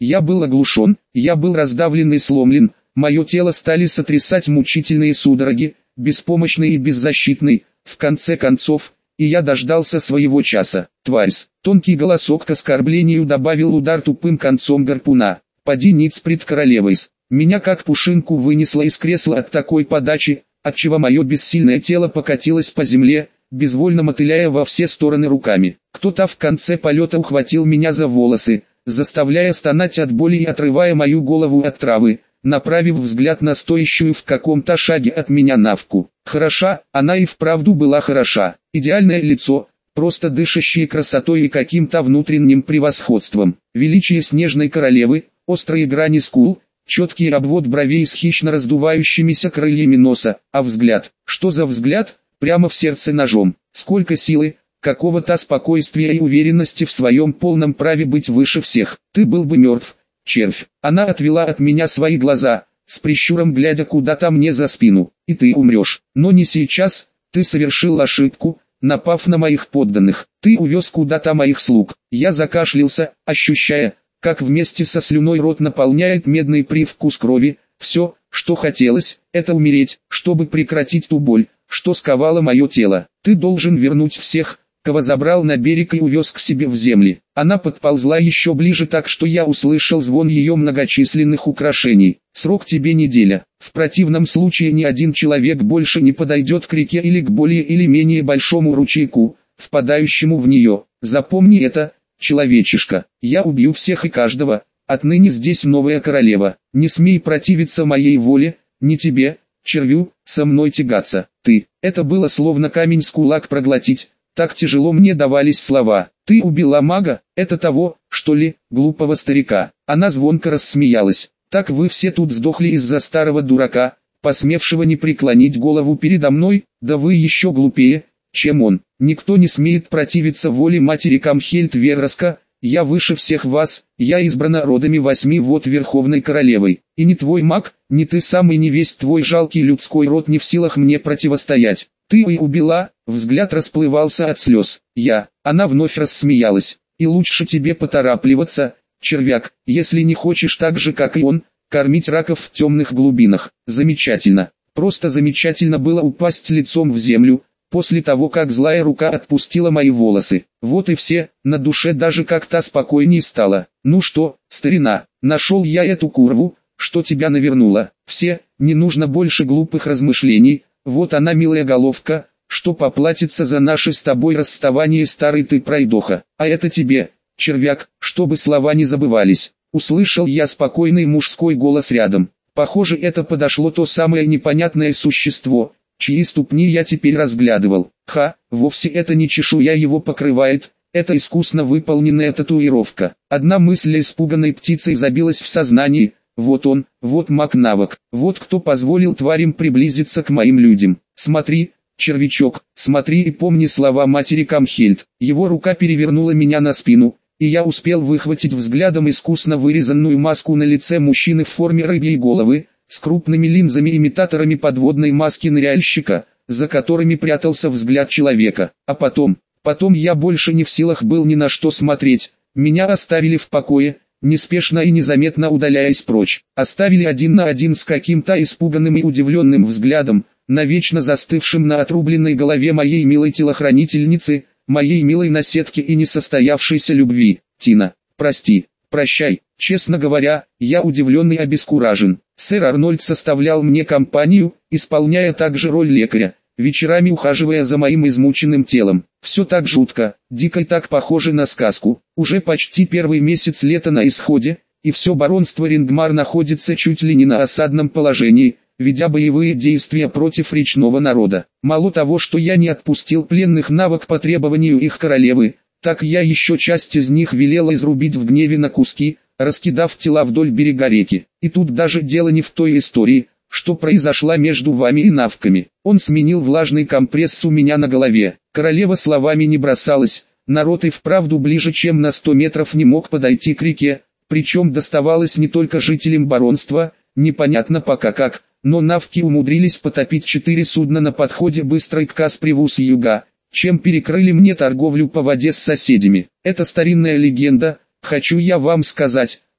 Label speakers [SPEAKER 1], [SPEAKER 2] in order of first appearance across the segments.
[SPEAKER 1] Я был оглушен, я был раздавлен и сломлен, мое тело стали сотрясать мучительные судороги, беспомощный и беззащитный, в конце концов, и я дождался своего часа. Тварь! Тонкий голосок к оскорблению добавил удар тупым концом гарпуна. Поди ниц пред королевой. Меня как пушинку вынесло из кресла от такой подачи, отчего мое бессильное тело покатилось по земле, безвольно мотыляя во все стороны руками. Кто-то в конце полета ухватил меня за волосы, заставляя стонать от боли и отрывая мою голову от травы, направив взгляд на стоящую в каком-то шаге от меня Навку. Хороша, она и вправду была хороша. Идеальное лицо, просто дышащее красотой и каким-то внутренним превосходством. Величие снежной королевы, острые грани скул, четкий обвод бровей с хищно раздувающимися крыльями носа, а взгляд, что за взгляд, прямо в сердце ножом. Сколько силы, какого-то спокойствия и уверенности в своем полном праве быть выше всех. Ты был бы мертв, червь. Она отвела от меня свои глаза, с прищуром глядя куда-то мне за спину. И ты умрешь, но не сейчас, ты совершил ошибку, напав на моих подданных. Ты увез куда-то моих слуг. Я закашлялся, ощущая, как вместе со слюной рот наполняет медный привкус крови. Все, что хотелось, это умереть, чтобы прекратить ту боль, что сковало мое тело. Ты должен вернуть всех, кого забрал на берег и увез к себе в земли. Она подползла еще ближе так, что я услышал звон ее многочисленных украшений. Срок тебе неделя. В противном случае ни один человек больше не подойдет к реке или к более или менее большому ручейку, впадающему в нее. Запомни это, человечишка. Я убью всех и каждого. Отныне здесь новая королева. Не смей противиться моей воле, не тебе, червю, со мной тягаться. Ты. Это было словно камень с кулак проглотить. Так тяжело мне давались слова. Ты убила мага, это того, что ли, глупого старика. Она звонко рассмеялась. Так вы все тут сдохли из-за старого дурака, посмевшего не преклонить голову передо мной, да вы еще глупее, чем он. Никто не смеет противиться воле матери Камхельд Верроска, я выше всех вас, я избрана родами 8 вод Верховной Королевой. И ни твой маг, ни ты сам и ни весь твой жалкий людской род не в силах мне противостоять. Ты и убила, взгляд расплывался от слез. Она вновь рассмеялась. И лучше тебе поторапливаться, червяк, если не хочешь так же как и он, кормить раков в темных глубинах. Замечательно, просто замечательно было упасть лицом в землю, после того как злая рука отпустила мои волосы. Вот и все, на душе даже как-то спокойнее стало. Ну что, старина, нашел я эту курву, что тебя навернула. Все, не нужно больше глупых размышлений. Вот она, милая головка, что поплатится за наше с тобой расставание, старый ты пройдоха. А это тебе, червяк, чтобы слова не забывались. Услышал я спокойный мужской голос рядом. Похоже, это подошло то самое непонятное существо, чьи ступни я теперь разглядывал. Вовсе это не чешуя его покрывает, это искусно выполненная татуировка. Одна мысль испуганной птицей забилась в сознании. Вот он, вот маг-навык, вот кто позволил тварям приблизиться к моим людям. Смотри, червячок, смотри и помни слова матери Камхельд. Его рука перевернула меня на спину, и я успел выхватить взглядом искусно вырезанную маску на лице мужчины в форме рыбьей головы, с крупными линзами-имитаторами подводной маски ныряльщика, за которыми прятался взгляд человека. А потом я больше не в силах был ни на что смотреть, меня оставили в покое, неспешно и незаметно удаляясь прочь. Оставили один на один с каким-то испуганным и удивленным взглядом, навечно застывшим на отрубленной голове моей милой телохранительницы, моей милой наседки и несостоявшейся любви. Тина, прости, прощай. Честно говоря, я удивлен и обескуражен. Сэр Арнольд составлял мне компанию, исполняя также роль лекаря, вечерами ухаживая за моим измученным телом. Все так жутко, дико и так похоже на сказку. Уже почти первый месяц лета на исходе, и все баронство Рингмар находится чуть ли не на осадном положении, ведя боевые действия против речного народа. Мало того, что я не отпустил пленных навык по требованию их королевы, так я еще часть из них велел изрубить в гневе на куски, раскидав тела вдоль берега реки. И тут даже дело не в той истории, что произошла между вами и навками. Он сменил влажный компресс у меня на голове. Королева словами не бросалась, народ и вправду ближе чем на 100 метров не мог подойти к реке, причем доставалось не только жителям баронства, непонятно пока как, но навки умудрились потопить 4 судна на подходе быстрой к Касприву с юга, чем перекрыли мне торговлю по воде с соседями. Это старинная легенда, хочу я вам сказать,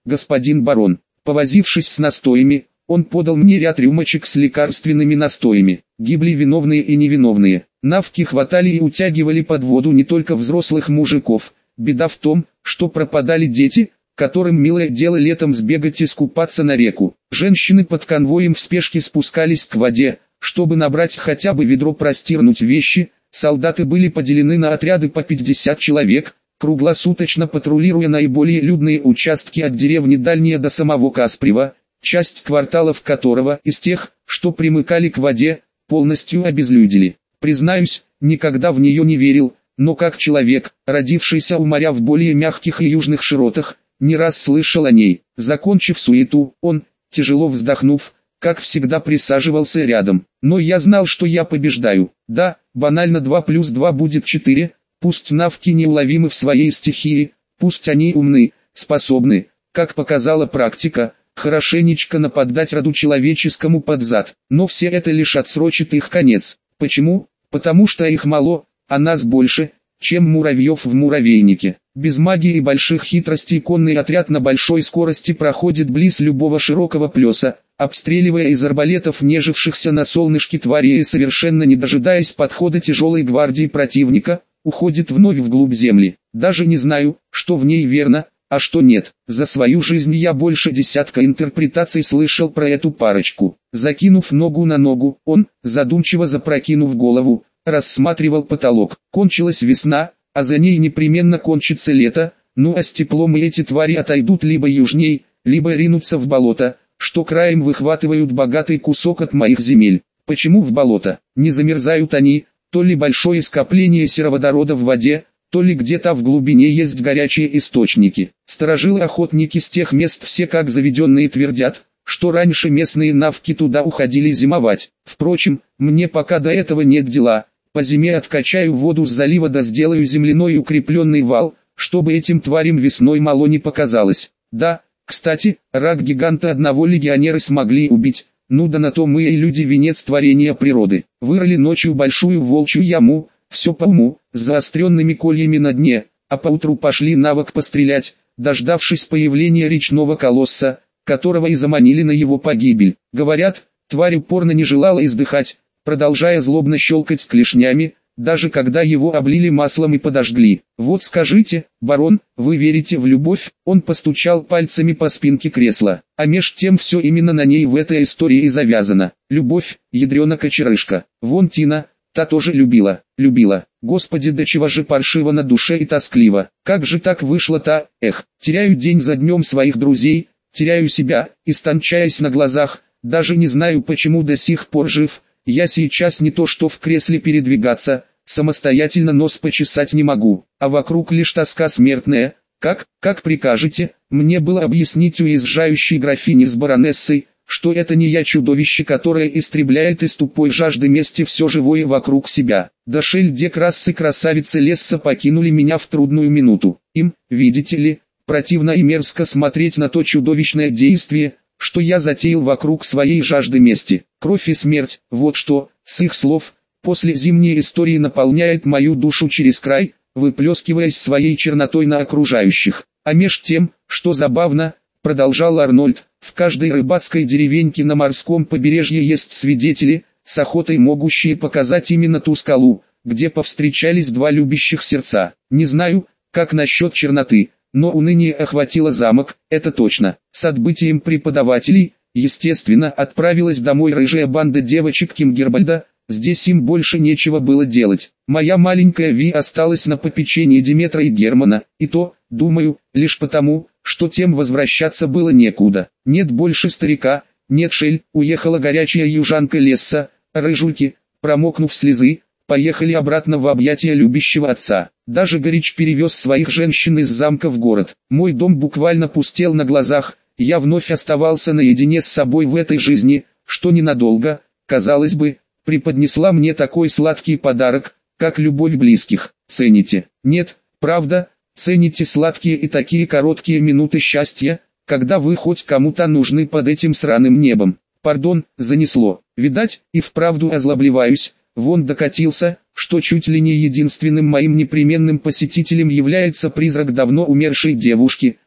[SPEAKER 1] господин барон». Повозившись с настоями, он подал мне ряд рюмочек с лекарственными настоями. Гибли виновные и невиновные. Навки хватали и утягивали под воду не только взрослых мужиков. Беда в том, что пропадали дети, которым милое дело летом сбегать и искупаться на реку. Женщины под конвоем в спешке спускались к воде, чтобы набрать хотя бы ведро, простирнуть вещи. Солдаты были поделены на отряды по 50 человек, круглосуточно патрулируя наиболее людные участки от деревни Дальняя до самого Каспрева, часть кварталов которого, из тех, что примыкали к воде, полностью обезлюдили. Признаюсь, никогда в нее не верил, но как человек, родившийся у моря в более мягких и южных широтах, не раз слышал о ней. Закончив суету, он, тяжело вздохнув, как всегда присаживался рядом. Но я знал, что я побеждаю. Да, банально 2 плюс 2 будет 4. Пусть навки неуловимы в своей стихии, пусть они умны, способны, как показала практика, хорошенечко нападать роду человеческому под зад. Но все это лишь отсрочит их конец. Почему? Потому что их мало, а нас больше, чем муравьев в муравейнике. Без магии и больших хитростей конный отряд на большой скорости проходит близ любого широкого плеса, обстреливая из арбалетов нежившихся на солнышке тварей и совершенно не дожидаясь подхода тяжелой гвардии противника, уходит вновь вглубь земли. Даже не знаю, что в ней верно, а что нет. За свою жизнь я больше десятка интерпретаций слышал про эту парочку. Закинув ногу на ногу, он, задумчиво запрокинув голову, рассматривал потолок. Кончилась весна, а за ней непременно кончится лето, ну а с теплом и эти твари отойдут либо южней, либо ринутся в болото, что краем выхватывают богатый кусок от моих земель. Почему в болото? Не замерзают они, то ли большое скопление сероводорода в воде, то ли где-то в глубине есть горячие источники. Старожилы-охотники с тех мест все как заведенные твердят, что раньше местные навки туда уходили зимовать. Впрочем, мне пока до этого нет дела. По зиме откачаю воду с залива да сделаю земляной укрепленный вал, чтобы этим тварям весной мало не показалось. Да, кстати, рак-гиганта одного легионера смогли убить. Ну да на то мы и люди, венец творения природы. Вырыли ночью большую волчью яму, все по уму, с заостренными кольями на дне, а поутру пошли навок пострелять, дождавшись появления речного колосса, которого и заманили на его погибель. Говорят, тварь упорно не желала издыхать, продолжая злобно щелкать клешнями, даже когда его облили маслом и подожгли. Вот скажите, барон, вы верите в любовь? Он постучал пальцами по спинке кресла. А меж тем все именно на ней в этой истории и завязано. Любовь, ядрена кочерышка. Вон Тина, та тоже любила. Господи, до чего же паршиво на душе и тоскливо. Как же так вышло-то? Эх, теряю день за днем своих друзей, теряю себя, истончаясь на глазах, даже не знаю почему до сих пор жив. Я сейчас не то что в кресле передвигаться, самостоятельно нос почесать не могу, а вокруг лишь тоска смертная. Как прикажете, мне было объяснить уезжающей графине с баронессой, что это не я чудовище, которое истребляет из тупой жажды мести все живое вокруг себя. Да шельде красцы красавицы Лесса покинули меня в трудную минуту. Им, видите ли, противно и мерзко смотреть на то чудовищное действие, что я затеял вокруг своей жажды мести. Кровь и смерть, вот что, с их слов, после зимней истории наполняет мою душу через край, выплескиваясь своей чернотой на окружающих. А меж тем, что забавно, продолжал Арнольд, в каждой рыбацкой деревеньке на морском побережье есть свидетели, с охотой могущие показать именно ту скалу, где повстречались два любящих сердца. Не знаю, как насчет черноты, но уныние охватило замок, это точно. С отбытием преподавателей, естественно, отправилась домой рыжая банда девочек Кингербальда, здесь им больше нечего было делать. Моя маленькая Ви осталась на попечении Диметра и Германа, и то, думаю, лишь потому, что тем возвращаться было некуда. Нет больше старика, нет Шель, уехала горячая южанка Лесса, рыжульки, промокнув слезы, поехали обратно в объятия любящего отца. Даже Горич перевез своих женщин из замка в город. Мой дом буквально пустел на глазах, я вновь оставался наедине с собой в этой жизни, что ненадолго, казалось бы, преподнесла мне такой сладкий подарок, как любовь близких. Цените? Нет, правда, цените сладкие и такие короткие минуты счастья, когда вы хоть кому-то нужны под этим сраным небом. Пардон, занесло. Видать, и вправду озлоблеваюсь. Вон докатился, что чуть ли не единственным моим непременным посетителем является призрак давно умершей девушки,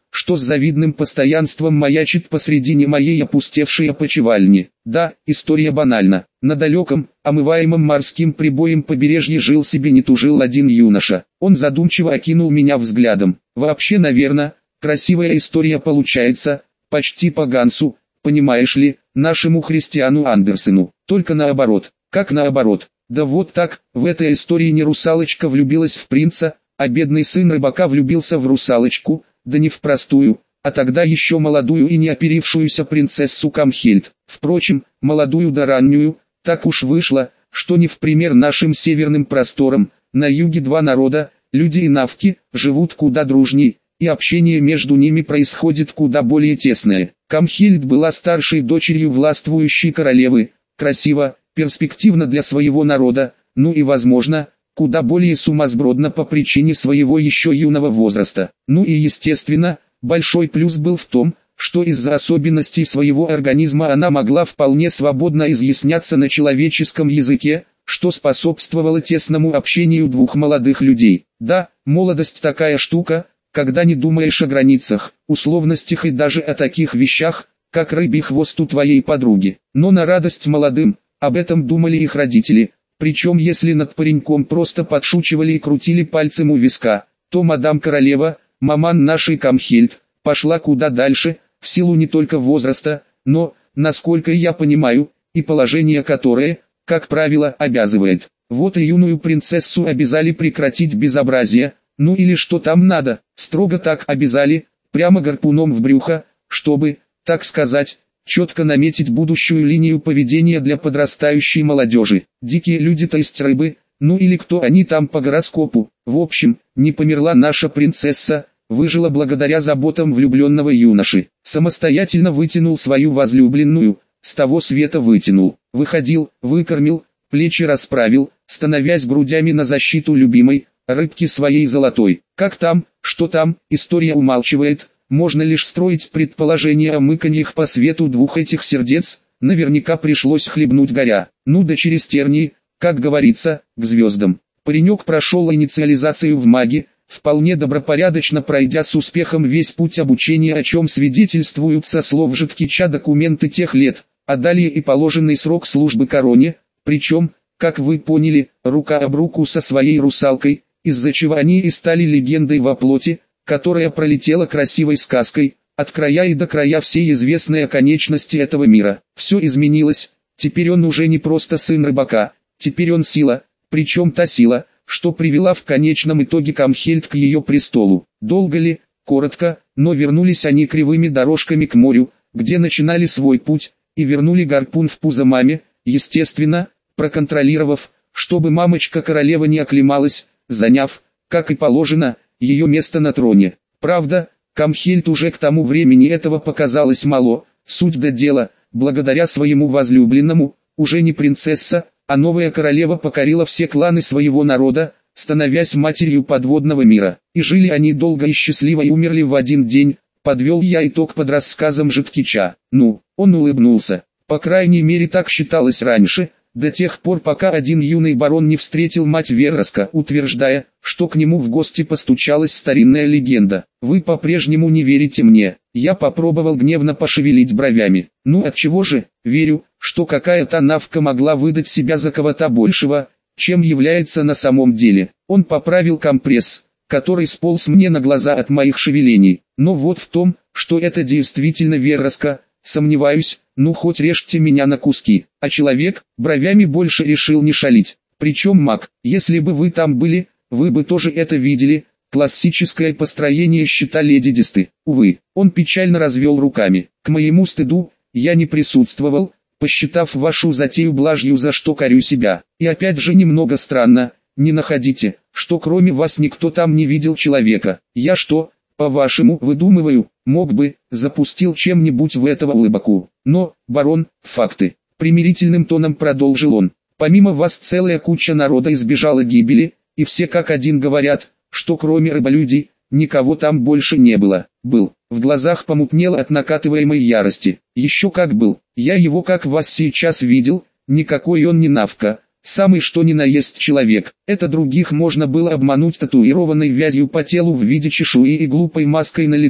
[SPEAKER 1] что с завидным постоянством маячит посредине моей опустевшей опочивальни. Да, история банальна. На далеком, омываемом морским прибоем побережье жил себе не тужил один юноша. Он задумчиво окинул меня взглядом. Вообще, наверное, красивая история получается, почти по Гансу, понимаешь ли, нашему Христиану Андерсену. Только наоборот. Как наоборот? Да вот так, в этой истории не русалочка влюбилась в принца, а бедный сын рыбака влюбился в русалочку, да не в простую, а тогда еще молодую и не оперившуюся принцессу Камхельд. Впрочем, молодую да раннюю, так уж вышло, что не в пример нашим северным просторам, на юге два народа, люди и навки, живут куда дружней, и общение между ними происходит куда более тесное. Камхельд была старшей дочерью властвующей королевы, красиво, перспективно для своего народа, ну и возможно, куда более сумасбродно по причине своего еще юного возраста. Ну и естественно, большой плюс был в том, что из-за особенностей своего организма она могла вполне свободно изъясняться на человеческом языке, что способствовало тесному общению двух молодых людей. Да, молодость такая штука, когда не думаешь о границах, условностях и даже о таких вещах, как рыбий хвост у твоей подруги. Но на радость молодым, об этом думали их родители. Причем если над пареньком просто подшучивали и крутили пальцем у виска, то мадам королева, маман нашей Камхельд, пошла куда дальше, в силу не только возраста, но, насколько я понимаю, и положение которое, как правило, обязывает. Вот и юную принцессу обязали прекратить безобразие, ну или что там надо, строго так обязали, прямо гарпуном в брюхо, чтобы, так сказать, четко наметить будущую линию поведения для подрастающей молодежи. Дикие люди, то есть рыбы, ну или кто они там по гороскопу. В общем, не померла наша принцесса, выжила благодаря заботам влюбленного юноши. Самостоятельно вытянул свою возлюбленную, с того света вытянул. Выходил, выкормил, плечи расправил, становясь грудями на защиту любимой, рыбки своей золотой. Как там, что там, история умалчивает. Можно лишь строить предположения о мыканьях по свету двух этих сердец, наверняка пришлось хлебнуть горя. Ну да через тернии, как говорится, к звездам. Паренек прошел инициализацию в маги, вполне добропорядочно пройдя с успехом весь путь обучения, о чем свидетельствуют со слов Житкича документы тех лет, а далее и положенный срок службы короне, причем, как вы поняли, рука об руку со своей русалкой, из-за чего они и стали легендой во плоти, которая пролетела красивой сказкой, от края и до края всей известной оконечности этого мира. Все изменилось, теперь он уже не просто сын рыбака, теперь он сила, причем та сила, что привела в конечном итоге Камхельд к ее престолу. Долго ли, коротко, но вернулись они кривыми дорожками к морю, где начинали свой путь, и вернули гарпун в пузо маме, естественно, проконтролировав, чтобы мамочка королева не оклемалась, заняв, как и положено, ее место на троне. Правда, Камхельд уже к тому времени этого показалось мало, суть до дела, благодаря своему возлюбленному, уже не принцесса, а новая королева покорила все кланы своего народа, становясь матерью подводного мира. И жили они долго и счастливо и умерли в один день, подвел я итог под рассказом Житкича. Ну, он улыбнулся. По крайней мере так считалось раньше, до тех пор пока один юный барон не встретил мать Вероска, утверждая, что к нему в гости постучалась старинная легенда. Вы по-прежнему не верите мне. Я попробовал гневно пошевелить бровями. Ну отчего же, верю, что какая-то навка могла выдать себя за кого-то большего, чем является на самом деле. Он поправил компресс, который сполз мне на глаза от моих шевелений. Но вот в том, что это действительно Вероска, сомневаюсь. Ну хоть режьте меня на куски. А человек, бровями больше решил не шалить. Причем маг, если бы вы там были, вы бы тоже это видели. Классическое построение щита леди Дисты. Увы, он печально развел руками. К моему стыду, я не присутствовал, посчитав вашу затею блажью, за что корю себя. И опять же немного странно, не находите, что кроме вас никто там не видел человека. Я что, по-вашему, выдумываю, мог бы, запустил чем-нибудь в этого улыбаку. Но, барон, факты. Примирительным тоном продолжил он. Помимо вас целая куча народа избежала гибели, и все как один говорят, что кроме рыболюдей, никого там больше не было. Был. В глазах помутнело от накатываемой ярости. Еще как был. Я его как вас сейчас видел, никакой он не навка. Самый что ни на есть человек. Это других можно было обмануть татуированной вязью по телу в виде чешуи и глупой маской на лице,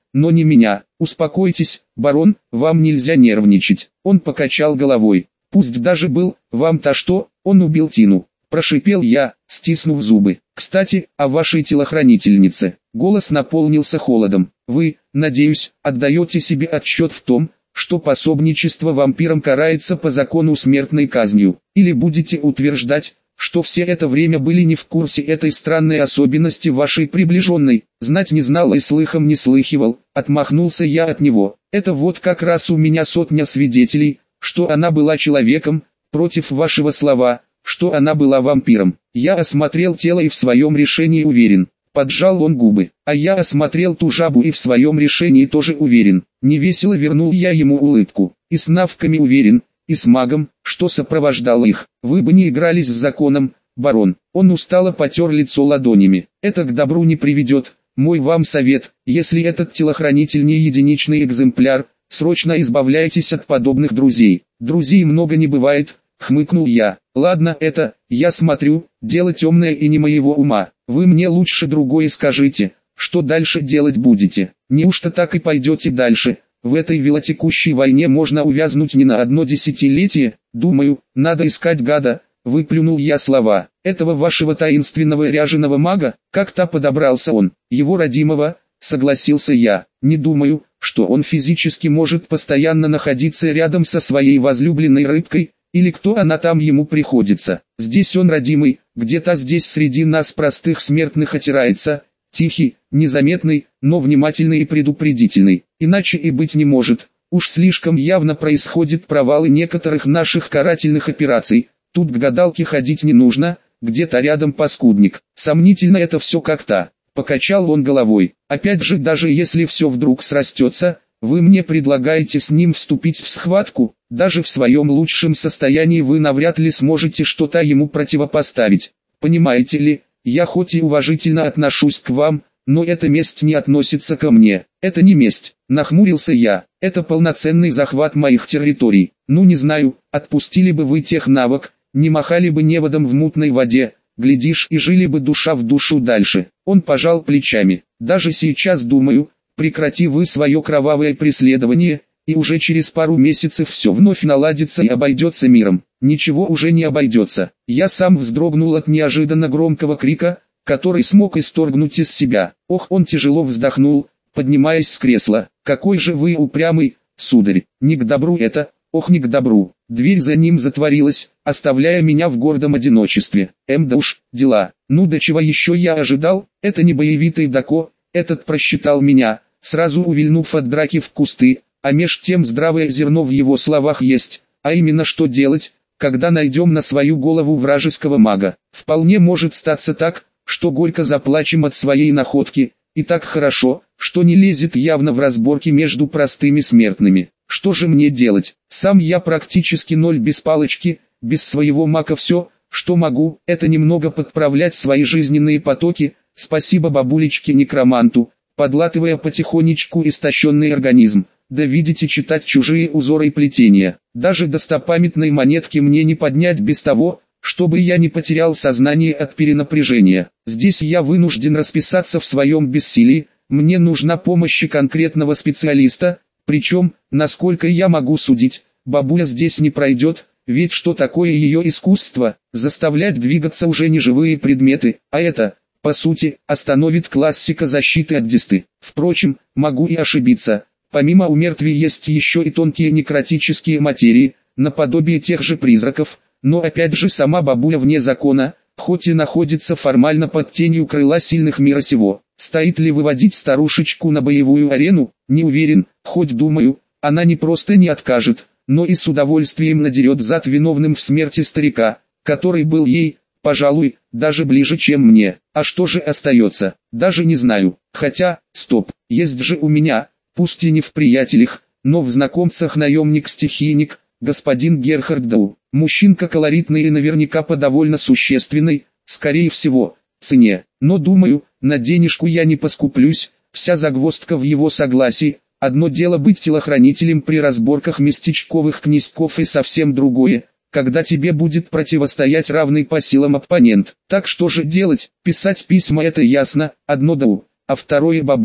[SPEAKER 1] но не меня. Успокойтесь, барон, вам нельзя нервничать. Он покачал головой. Пусть даже был, вам-то что, он убил Тину. Прошипел я, стиснув зубы. Кстати, о вашей телохранительнице. Голос наполнился холодом. Вы, надеюсь, отдаете себе отчет в том, что пособничество вампирам карается по закону смертной казнью. Или будете утверждать, что все это время были не в курсе этой странной особенности вашей приближенной. Знать не знал и слыхом не слыхивал. Отмахнулся я от него. Это вот как раз у меня сотня свидетелей, что она была человеком, против вашего слова, что она была вампиром. Я осмотрел тело и в своем решении уверен. Поджал он губы. А я осмотрел ту жабу и в своем решении тоже уверен. Невесело вернул я ему улыбку. И с навками уверен, и с магом, что сопровождал их. Вы бы не игрались с законом, барон. Он устало потер лицо ладонями. Это к добру не приведет. Мой вам совет, если этот телохранитель не единичный экземпляр, срочно избавляйтесь от подобных друзей. Друзей много не бывает, хмыкнул я. Ладно, это, я смотрю, дело темное и не моего ума. Вы мне лучше другое скажите, что дальше делать будете. Неужто так и пойдете дальше? В этой велотекущей войне можно увязнуть не на одно десятилетие. Думаю, надо искать гада. Выплюнул я слова. Этого вашего таинственного ряженого мага, как-то подобрался он. Его родимого, согласился я. Не думаю, что он физически может постоянно находиться рядом со своей возлюбленной рыбкой, или кто она там ему приходится. Здесь он родимый, где-то здесь среди нас простых смертных отирается, тихий, незаметный, но внимательный и предупредительный. Иначе и быть не может. Уж слишком явно происходят провалы некоторых наших карательных операций. Тут к гадалке ходить не нужно, где-то рядом паскудник. Сомнительно это все как-то. Покачал он головой. Опять же, даже если все вдруг срастется, вы мне предлагаете с ним вступить в схватку, даже в своем лучшем состоянии вы навряд ли сможете что-то ему противопоставить. Понимаете ли, я хоть и уважительно отношусь к вам, но эта месть не относится ко мне. Это не месть, нахмурился я, это полноценный захват моих территорий. Ну не знаю, отпустили бы вы тех навык, не махали бы неводом в мутной воде, глядишь и жили бы душа в душу дальше. Он пожал плечами. Даже сейчас думаю, прекрати вы свое кровавое преследование, и уже через пару месяцев все вновь наладится и обойдется миром. Ничего уже не обойдется. Я сам вздрогнул от неожиданно громкого крика, который смог исторгнуть из себя. Ох, он тяжело вздохнул, поднимаясь с кресла. Какой же вы упрямый, сударь, не к добру это, ох не к добру. Дверь за ним затворилась, оставляя меня в гордом одиночестве. Да уж, дела. Ну до чего еще я ожидал, это не боевитый Дако, этот просчитал меня, сразу увильнув от драки в кусты, а меж тем здравое зерно в его словах есть, а именно что делать, когда найдем на свою голову вражеского мага. Вполне может статься так, что горько заплачем от своей находки, и так хорошо, что не лезет явно в разборки между простыми смертными. Что же мне делать? Сам я практически ноль без палочки, без своего мака все, что могу, это немного подправлять свои жизненные потоки, спасибо бабулечке-некроманту, подлатывая потихонечку истощенный организм. Да видите, читать чужие узоры и плетения. Даже достопамятной монетки мне не поднять без того, чтобы я не потерял сознание от перенапряжения. Здесь я вынужден расписаться в своем бессилии, мне нужна помощь конкретного специалиста, причем, насколько я могу судить, бабуля здесь не пройдет, ведь что такое ее искусство, заставлять двигаться уже не живые предметы, а это, по сути, остановит классика защиты от дисты. Впрочем, могу и ошибиться. Помимо умертвий есть еще и тонкие некротические материи, наподобие тех же призраков, но опять же сама бабуля вне закона, хоть и находится формально под тенью крыла сильных мира сего. Стоит ли выводить старушечку на боевую арену, не уверен, хоть думаю, она не просто не откажет, но и с удовольствием надерет зад виновным в смерти старика, который был ей, пожалуй, даже ближе, чем мне. А что же остается, даже не знаю, хотя, стоп, есть же у меня, пусть и не в приятелях, но в знакомцах наемник-стихийник, господин Герхард Дау. Мужчинка колоритный и наверняка по довольно существенной, скорее всего, цене. Но думаю, на денежку я не поскуплюсь, вся загвоздка в его согласии. Одно дело быть телохранителем при разборках местечковых князьков и совсем другое, когда тебе будет противостоять равный по силам оппонент. Так что же делать? Писать письма — это ясно, одно Дау, а второе бабуле,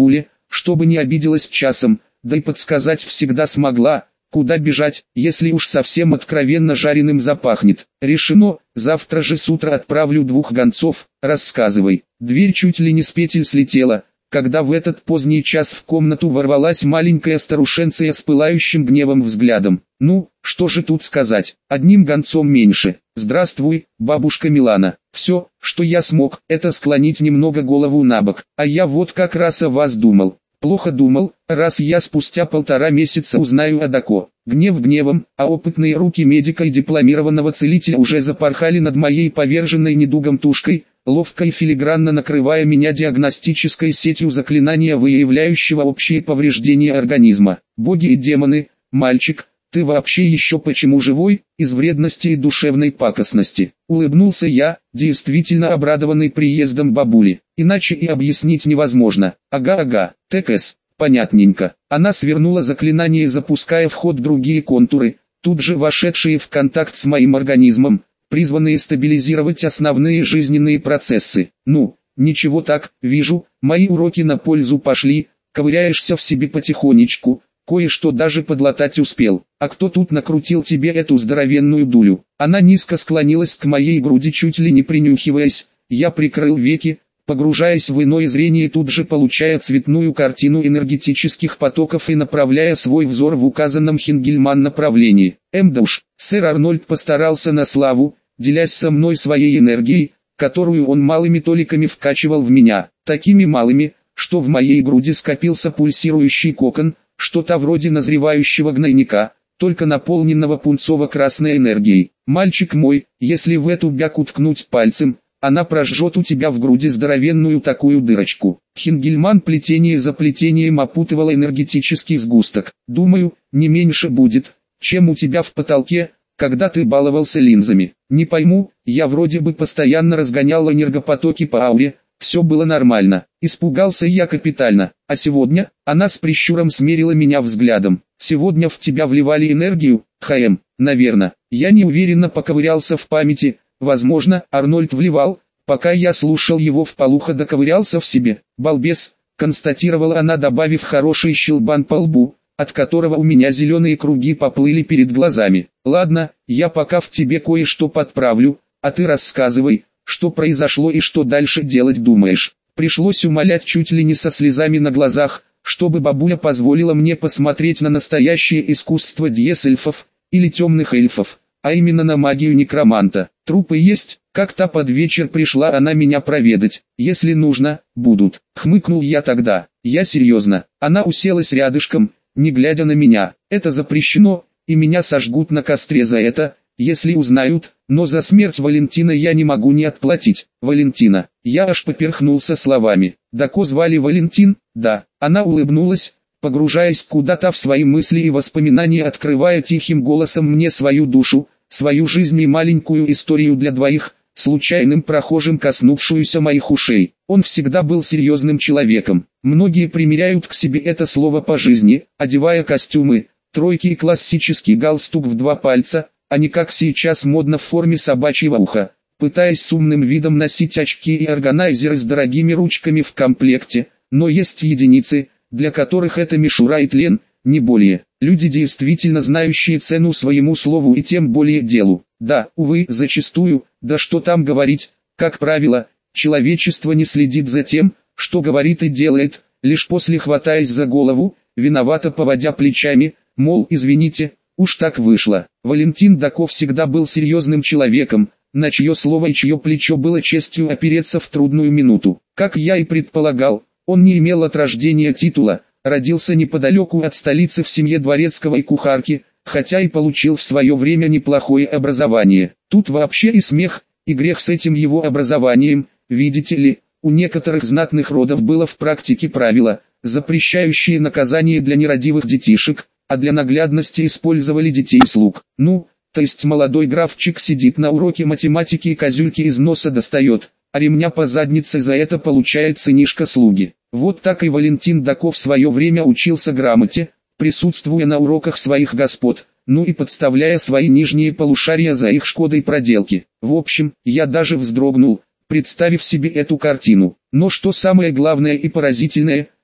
[SPEAKER 1] чтобы не обиделась часом, да и подсказать всегда смогла, куда бежать, если уж совсем откровенно жареным запахнет. Решено, завтра же с утра отправлю 2 гонцов, рассказывай. Дверь чуть ли не с петель слетела, когда в этот поздний час в комнату ворвалась маленькая старушенция с пылающим гневом взглядом. Ну, что же тут сказать, одним гонцом меньше. Здравствуй, бабушка Милана. Все, что я смог, это склонить немного голову набок, а я вот как раз о вас думал. Плохо думал, раз я спустя 1,5 месяца узнаю о Дако. Гнев гневом, а опытные руки медика и дипломированного целителя уже запорхали над моей поверженной недугом тушкой, ловко и филигранно накрывая меня диагностической сетью заклинания, выявляющего общие повреждения организма. Боги и демоны, мальчик, ты вообще еще почему живой, из вредности и душевной пакостности? Улыбнулся я, действительно обрадованный приездом бабули. Иначе и объяснить невозможно. Ага, ТКС, понятненько. Она свернула заклинание, запуская в ход другие контуры, тут же вошедшие в контакт с моим организмом, призванные стабилизировать основные жизненные процессы. Ну, ничего так, вижу, мои уроки на пользу пошли, ковыряешься в себе потихонечку. Кое-что даже подлатать успел. А кто тут накрутил тебе эту здоровенную дулю? Она низко склонилась к моей груди, чуть ли не принюхиваясь. Я прикрыл веки, погружаясь в иное зрение, тут же получая цветную картину энергетических потоков и направляя свой взор в указанном Хингельман направлении. Да уж, сэр Арнольд постарался на славу, делясь со мной своей энергией, которую он малыми толиками вкачивал в меня, такими малыми, что в моей груди скопился пульсирующий кокон, что-то вроде назревающего гнойника, только наполненного пунцово-красной энергией. Мальчик мой, если в эту бяку ткнуть пальцем, она прожжет у тебя в груди здоровенную такую дырочку. Хингельман плетение за плетением опутывала энергетический сгусток. Думаю, не меньше будет, чем у тебя в потолке, когда ты баловался линзами. Не пойму, я вроде бы постоянно разгонял энергопотоки по ауре, все было нормально. Испугался я капитально. А сегодня, она с прищуром смерила меня взглядом. Сегодня в тебя вливали энергию, наверное. Я неуверенно поковырялся в памяти. Возможно, Арнольд вливал, пока я слушал его вполуха, доковырялся в себе. Балбес, констатировала она, добавив хороший щелбан по лбу, от которого у меня зеленые круги поплыли перед глазами. Ладно, я пока в тебе кое-что подправлю, а ты рассказывай, что произошло и что дальше делать думаешь. Пришлось умолять чуть ли не со слезами на глазах, чтобы бабуля позволила мне посмотреть на настоящее искусство диес-эльфов, или темных эльфов, а именно на магию некроманта. Трупы есть, как-то под вечер пришла она меня проведать. Если нужно, будут. Хмыкнул я тогда. Я серьезно. Она уселась рядышком, не глядя на меня. Это запрещено, и меня сожгут на костре за это, если узнают, но за смерть Валентина я не могу не отплатить. Валентина. Я аж поперхнулся словами. Дако звали Валентин? Да. Она улыбнулась, погружаясь куда-то в свои мысли и воспоминания, открывая тихим голосом мне свою душу, свою жизнь и маленькую историю для двоих, случайным прохожим коснувшуюся моих ушей. Он всегда был серьезным человеком. Многие примеряют к себе это слово по жизни, одевая костюмы, тройки и классический галстук в 2 пальца, а не как сейчас модно в форме собачьего уха, пытаясь с умным видом носить очки и органайзеры с дорогими ручками в комплекте, но есть единицы, для которых это мишура и тлен, не более. Люди, действительно знающие цену своему слову и тем более делу. Да, увы, зачастую, да что там говорить, как правило, человечество не следит за тем, что говорит и делает, лишь после хватаясь за голову, виновато поводя плечами, мол, извините, уж так вышло. Валентин Дако всегда был серьезным человеком, на чье слово и чье плечо было честью опереться в трудную минуту. Как я и предполагал, он не имел от рождения титула, родился неподалеку от столицы в семье дворецкого и кухарки, хотя и получил в свое время неплохое образование. Тут вообще и смех, и грех с этим его образованием, видите ли, у некоторых знатных родов было в практике правило, запрещающее наказание для нерадивых детишек, а для наглядности использовали детей-слуг. Ну, то есть молодой графчик сидит на уроке математики и козюльки из носа достает, а ремня по заднице за это получает сынишка слуги. Вот так и Валентин Дако в свое время учился грамоте, присутствуя на уроках своих господ, ну и подставляя свои нижние полушария за их шкодой проделки. В общем, я даже вздрогнул, представив себе эту картину. Но что самое главное и поразительное,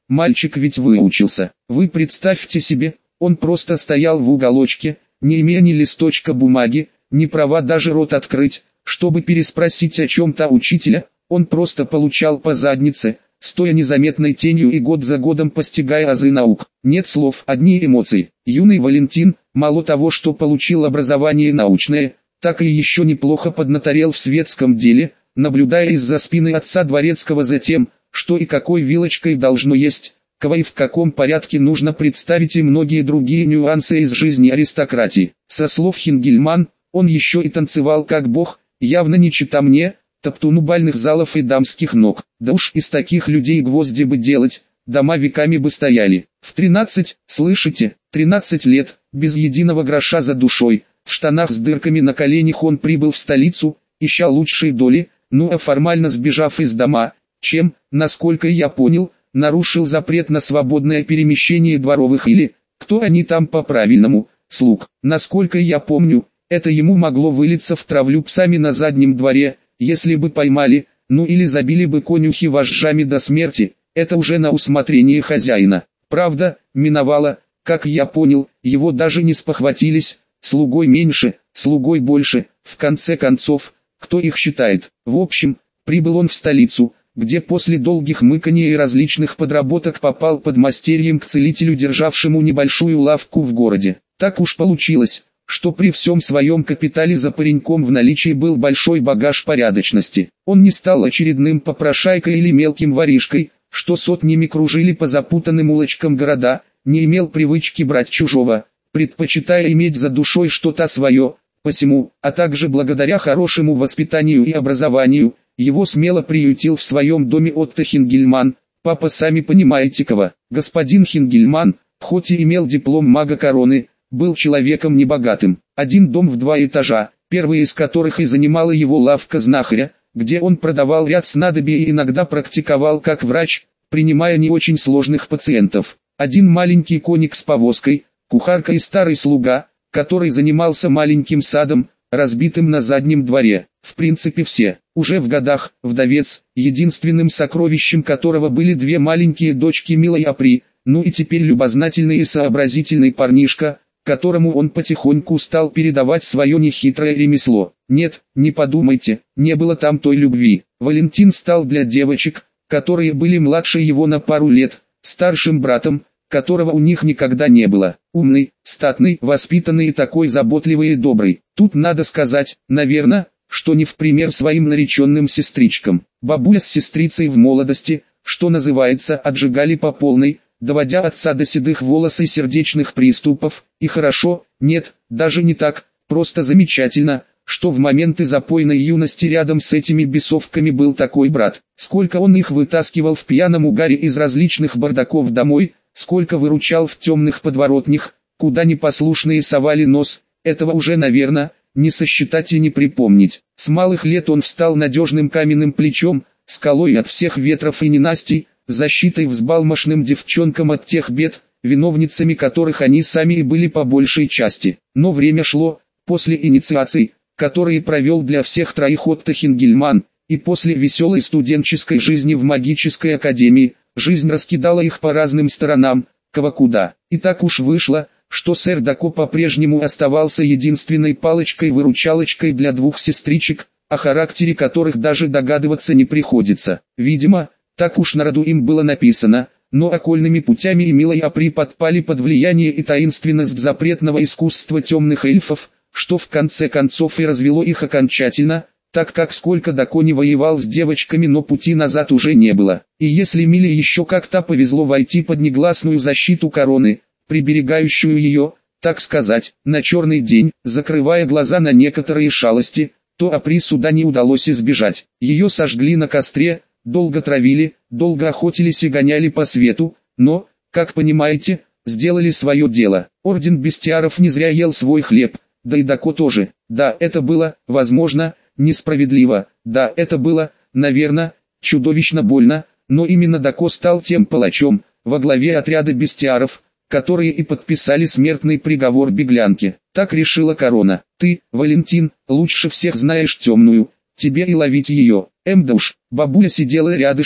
[SPEAKER 1] мальчик ведь выучился. Вы представьте себе, он просто стоял в уголочке, не имея ни листочка бумаги, ни права даже рот открыть, чтобы переспросить о чем-то учителя, он просто получал по заднице, стоя незаметной тенью и год за годом постигая азы наук. Нет слов, одни эмоции. Юный Валентин, мало того, что получил образование научное, так и еще неплохо поднаторел в светском деле, наблюдая из-за спины отца дворецкого за тем, что и какой вилочкой должно есть, кого и в каком порядке нужно представить и многие другие нюансы из жизни аристократии. Со слов Хингельман, он еще и танцевал как бог, явно не чета мне, топтуну бальных залов и дамских ног. Да уж из таких людей гвозди бы делать, дома веками бы стояли. В 13, слышите, 13 лет, без единого гроша за душой, в штанах с дырками на коленях он прибыл в столицу, ища лучшие доли, ну а формально сбежав из дома, чем, насколько я понял, нарушил запрет на свободное перемещение дворовых или, кто они там по-правильному, слуг. Насколько я помню, это ему могло вылиться в травлю псами на заднем дворе, если бы поймали, ну или забили бы конюхи вожжами до смерти, это уже на усмотрение хозяина. Правда, миновало, как я понял, его даже не спохватились, слугой меньше, слугой больше, в конце концов, кто их считает. В общем, прибыл он в столицу, где после долгих мыканий и различных подработок попал под мастерьем к целителю, державшему небольшую лавку в городе. Так уж получилось, что при всем своем капитале за пареньком в наличии был большой багаж порядочности. Он не стал очередным попрошайкой или мелким воришкой, что сотнями кружили по запутанным улочкам города, не имел привычки брать чужого, предпочитая иметь за душой что-то свое. Посему, а также благодаря хорошему воспитанию и образованию, его смело приютил в своем доме Отто Хингельман, папа сами понимаете кого. Господин Хингельман, хоть и имел диплом мага короны, был человеком небогатым. Один дом в 2 этажа, первый из которых и занимала его лавка знахаря, где он продавал ряд снадобий и иногда практиковал как врач, принимая не очень сложных пациентов. Один маленький коник с повозкой, кухарка и старый слуга, который занимался маленьким садом, разбитым на заднем дворе. В принципе все. Уже в годах, вдовец, единственным сокровищем которого были 2 маленькие дочки Мила и Апри, ну и теперь любознательный и сообразительный парнишка, которому он потихоньку стал передавать свое нехитрое ремесло. Нет, не подумайте, не было там той любви. Валентин стал для девочек, которые были младше его на пару лет, старшим братом, которого у них никогда не было. Умный, статный, воспитанный и такой заботливый и добрый. Тут надо сказать, наверное, что не в пример своим нареченным сестричкам. Бабуля с сестрицей в молодости, что называется, отжигали по полной, доводя отца до седых волос и сердечных приступов, и хорошо, нет, даже не так, просто замечательно, что в моменты запойной юности рядом с этими бесовками был такой брат. Сколько он их вытаскивал в пьяном угаре из различных бардаков домой, сколько выручал в темных подворотнях, куда непослушные совали нос, этого уже, наверное, не сосчитать и не припомнить. С малых лет он встал надежным каменным плечом, скалой от всех ветров и ненастий, защитой взбалмошным девчонкам от тех бед, виновницами которых они сами и были по большей части. Но время шло, после инициаций, которые провел для всех троих Отто Хингельман, и после веселой студенческой жизни в магической академии, жизнь раскидала их по разным сторонам, кого куда. И так уж вышло, что сэр Дако по-прежнему оставался единственной палочкой-выручалочкой для 2 сестричек, о характере которых даже догадываться не приходится. Видимо, так уж на роду им было написано, но окольными путями и Мила и Апри подпали под влияние и таинственность запретного искусства темных эльфов, что в конце концов и развело их окончательно, так как сколько Дако не воевал с девочками, но пути назад уже не было. И если Миле еще как-то повезло войти под негласную защиту короны, приберегающую ее, так сказать, на черный день, закрывая глаза на некоторые шалости, то Апри суда не удалось избежать. Ее сожгли на костре, долго травили, долго охотились и гоняли по свету, но, как понимаете, сделали свое дело. Орден Бестиаров не зря ел свой хлеб, да и Дако тоже. Да, это было, возможно, несправедливо, да, это было, наверное, чудовищно больно, но именно Дако стал тем палачом, во главе отряда бестиаров, которые и подписали смертный приговор беглянке. Так решила корона. Ты, Валентин, лучше всех знаешь темную, тебе и ловить ее. Да уж, бабуля сидела рядышком,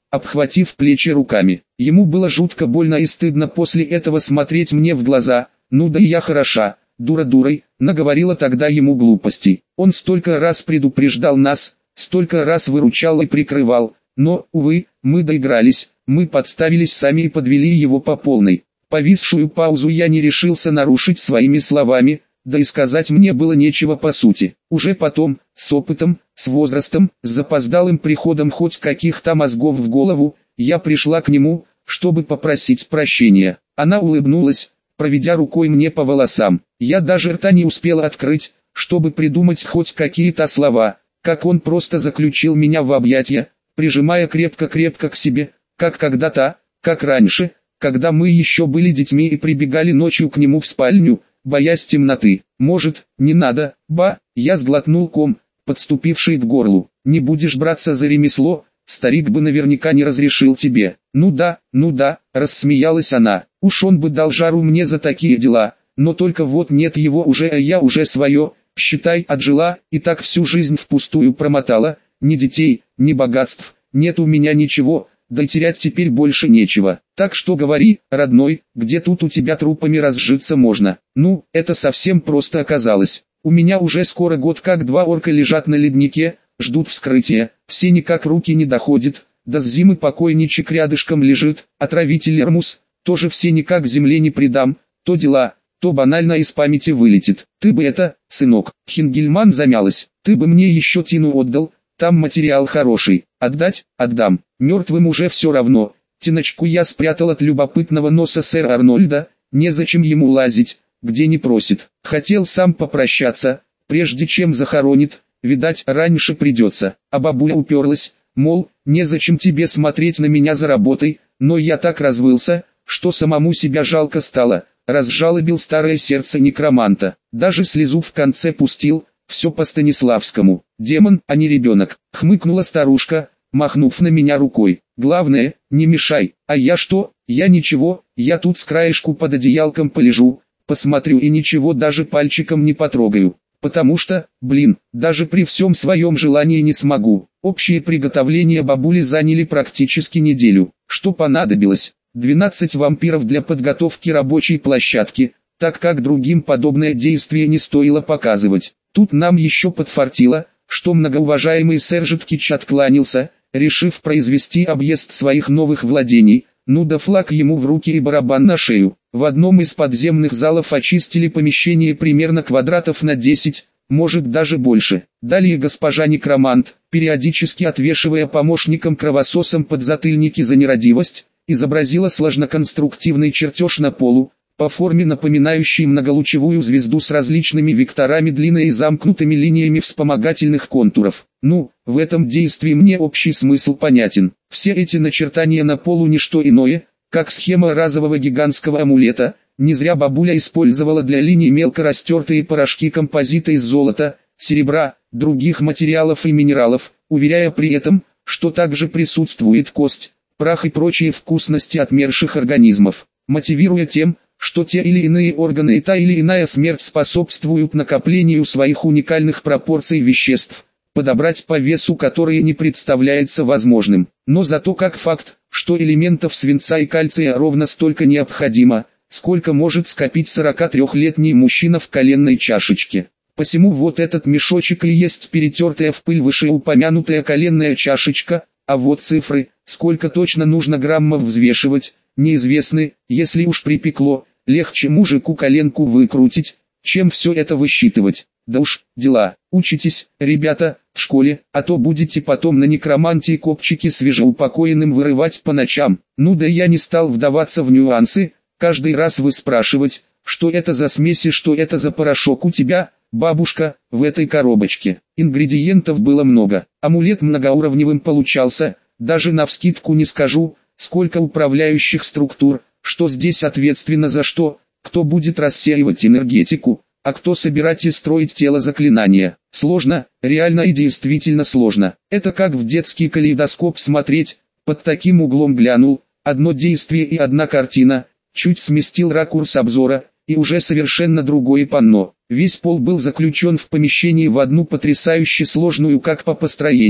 [SPEAKER 1] обхватив плечи руками. Ему было жутко больно и стыдно после этого смотреть мне в глаза. Ну да и я хороша, дура дурой, наговорила тогда ему глупостей. Он столько раз предупреждал нас, столько раз выручал и прикрывал, но, увы, мы доигрались, мы подставились сами и подвели его по полной. Повисшую паузу я не решился нарушить своими словами, да и сказать мне было нечего по сути. Уже потом, с опытом, с возрастом, с запоздалым приходом хоть каких-то мозгов в голову, я пришла к нему, чтобы попросить прощения. Она улыбнулась, проведя рукой мне по волосам. Я даже рта не успела открыть, чтобы придумать хоть какие-то слова, как он просто заключил меня в объятия, прижимая крепко-крепко к себе, как когда-то, как раньше, когда мы еще были детьми и прибегали ночью к нему в спальню, боясь темноты. Может, не надо, я сглотнул ком, подступивший к горлу. Не будешь браться за ремесло, старик бы наверняка не разрешил тебе. Ну да, рассмеялась она. Уж он бы дал жару мне за такие дела, но только вот нет его уже, а я уже свое, считай, отжила, и так всю жизнь впустую промотала, ни детей, ни богатств, нет у меня ничего, да и терять теперь больше нечего. Так что говори, родной, где тут у тебя трупами разжиться можно? Ну, это совсем просто оказалось. У меня уже скоро год как 2 орка лежат на леднике, ждут вскрытия, все никак руки не доходят, да с зимы покойничек рядышком лежит, отравитель Эрмус, тоже все никак земле не предам, то дела, то банально из памяти вылетит. Ты бы это, сынок, Хингельман замялась, ты бы мне еще Тину отдал, там материал хороший, отдать, отдам, мертвым уже все равно. Тиночку я спрятал от любопытного носа сэра Арнольда, незачем ему лазить, где не просит. Хотел сам попрощаться, прежде чем захоронит, видать, раньше придется. А бабуля уперлась, мол, незачем тебе смотреть на меня за работой, но я так развылся, что самому себя жалко стало, разжалобил старое сердце некроманта. Даже слезу в конце пустил, все по Станиславскому. Демон, а не ребенок, хмыкнула старушка, махнув на меня рукой. Главное, не мешай. А я что? Я ничего, я тут с краешку под одеялком полежу, посмотрю и ничего даже пальчиком не потрогаю. Потому что, даже при всем своем желании не смогу. Общие приготовления бабули заняли практически неделю. Что понадобилось? 12 вампиров для подготовки рабочей площадки, так как другим подобное действие не стоило показывать. Тут нам еще подфартило, что многоуважаемый сэр Житкич откланялся, решив произвести объезд своих новых владений, ну да флаг ему в руки и барабан на шею. В одном из подземных залов очистили помещение примерно квадратов на 10, может даже больше. Далее госпожа некромант, периодически отвешивая помощникам-кровососам подзатыльники за нерадивость, изобразила сложноконструктивный чертеж на полу, по форме напоминающий многолучевую звезду с различными векторами длины и замкнутыми линиями вспомогательных контуров. Ну, в этом действии мне общий смысл понятен. Все эти начертания на полу не что иное, как схема разового гигантского амулета. Не зря бабуля использовала для линий мелко растертые порошки композита из золота, серебра, других материалов и минералов, уверяя при этом, что также присутствует кость, прах и прочие вкусности отмерших организмов, мотивируя тем, что те или иные органы и та или иная смерть способствуют накоплению своих уникальных пропорций веществ, подобрать по весу которые не представляется возможным. Но зато как факт, что элементов свинца и кальция ровно столько необходимо, сколько может скопить 43-летний мужчина в коленной чашечке. Посему вот этот мешочек и есть перетертая в пыль вышеупомянутая коленная чашечка, а вот цифры, сколько точно нужно граммов взвешивать, неизвестны. Если уж припекло, легче мужику коленку выкрутить, чем все это высчитывать. Да уж, дела. Учитесь, ребята, в школе, а то будете потом на некромантии копчики свежеупокоенным вырывать по ночам. Ну да я не стал вдаваться в нюансы, каждый раз вы спрашивать, что это за смесь и что это за порошок у тебя, бабушка, в этой коробочке. Ингредиентов было много, амулет многоуровневым получался, даже навскидку не скажу, сколько управляющих структур, что здесь ответственно за что, кто будет рассеивать энергетику, а кто собирать и строить тело заклинания. Сложно, реально и действительно сложно. Это как в детский калейдоскоп смотреть, под таким углом глянул, одно действие и одна картина, чуть сместил ракурс обзора, и уже совершенно другое панно. Весь пол был заключен в помещении в одну потрясающе сложную как по построению,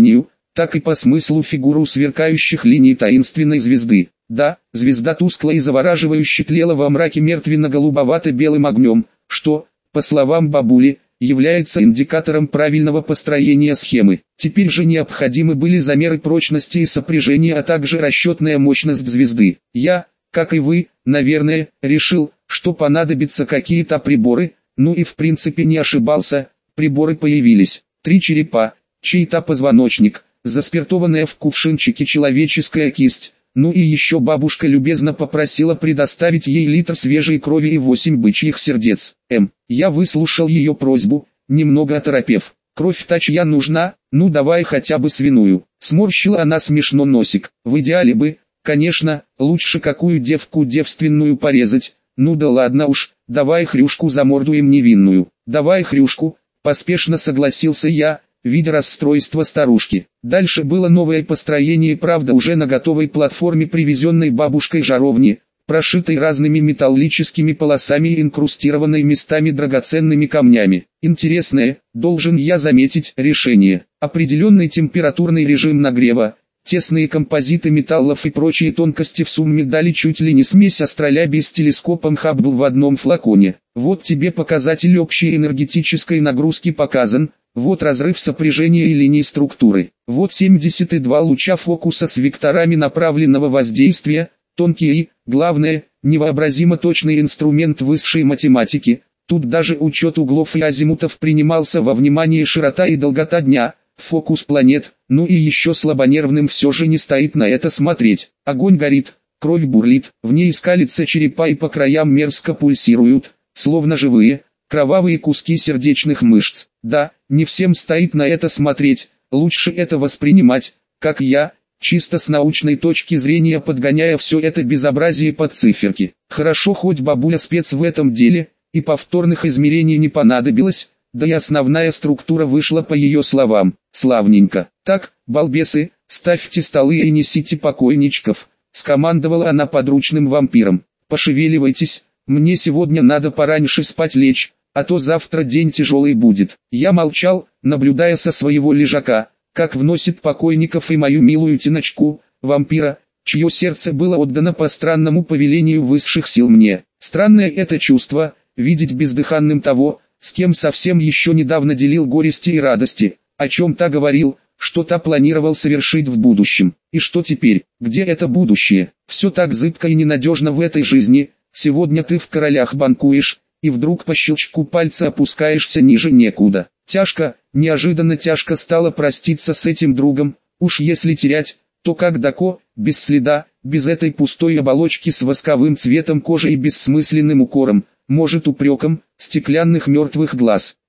[SPEAKER 1] так и по смыслу фигуру сверкающих линий таинственной звезды. Да, звезда тускло и завораживающе тлела во мраке мертвенно-голубовато-белым огнем, что, по словам бабули, является индикатором правильного построения схемы. Теперь же необходимы были замеры прочности и сопряжения, а также расчетная мощность звезды. Я, как и вы, наверное, решил, что понадобятся какие-то приборы, ну и в принципе не ошибался, приборы появились. 3 черепа, чей-то позвоночник, заспиртованная в кувшинчике человеческая кисть. Ну и еще бабушка любезно попросила предоставить ей литр свежей крови и 8 бычьих сердец. Я выслушал ее просьбу, немного оторопев. Кровь тачья нужна, ну давай хотя бы свиную. Сморщила она смешно носик. В идеале бы, конечно, лучше какую девку девственную порезать. Ну да ладно уж, давай хрюшку замордуем невинную. Давай хрюшку, поспешно согласился я, видя расстройство старушки. Дальше было новое построение, правда уже на готовой платформе, привезенной бабушкой жаровни, прошитой разными металлическими полосами и инкрустированной местами драгоценными камнями. Интересное, должен я заметить, решение. Определенный температурный режим нагрева, тесные композиты металлов и прочие тонкости в сумме дали чуть ли не смесь астролябии с телескопом Хаббл в одном флаконе. Вот тебе показатель общей энергетической нагрузки показан. Вот разрыв сопряжения и линий структуры. Вот 72 луча фокуса с векторами направленного воздействия, тонкий и, главное, невообразимо точный инструмент высшей математики. Тут даже учет углов и азимутов принимался во внимание, широта и долгота дня, фокус планет, ну и еще слабонервным все же не стоит на это смотреть. Огонь горит, кровь бурлит, в ней скалятся черепа и по краям мерзко пульсируют, словно живые, кровавые куски сердечных мышц. Да, не всем стоит на это смотреть, лучше это воспринимать, как я, чисто с научной точки зрения, подгоняя все это безобразие под циферки. Хорошо, хоть бабуля спец в этом деле, и повторных измерений не понадобилось, да и основная структура вышла по ее словам. Славненько. Так, балбесы, ставьте столы и несите покойничков, скомандовала она подручным вампиром. Пошевеливайтесь, мне сегодня надо пораньше спать лечь, а то завтра день тяжелый будет. Я молчал, наблюдая со своего лежака, как вносит покойников и мою милую Тиночку, вампира, чье сердце было отдано по странному повелению высших сил мне. Странное это чувство, видеть бездыханным того, с кем совсем еще недавно делил горести и радости, о чем-то говорил, что-то планировал совершить в будущем. И что теперь, где это будущее? Все так зыбко и ненадежно в этой жизни. Сегодня ты в королях банкуешь, и вдруг по щелчку пальца опускаешься ниже некуда. Тяжко, неожиданно тяжко стало проститься с этим другом, уж если терять, то как Дако, без следа, без этой пустой оболочки с восковым цветом кожи и бессмысленным укором, может упреком, стеклянных мертвых глаз.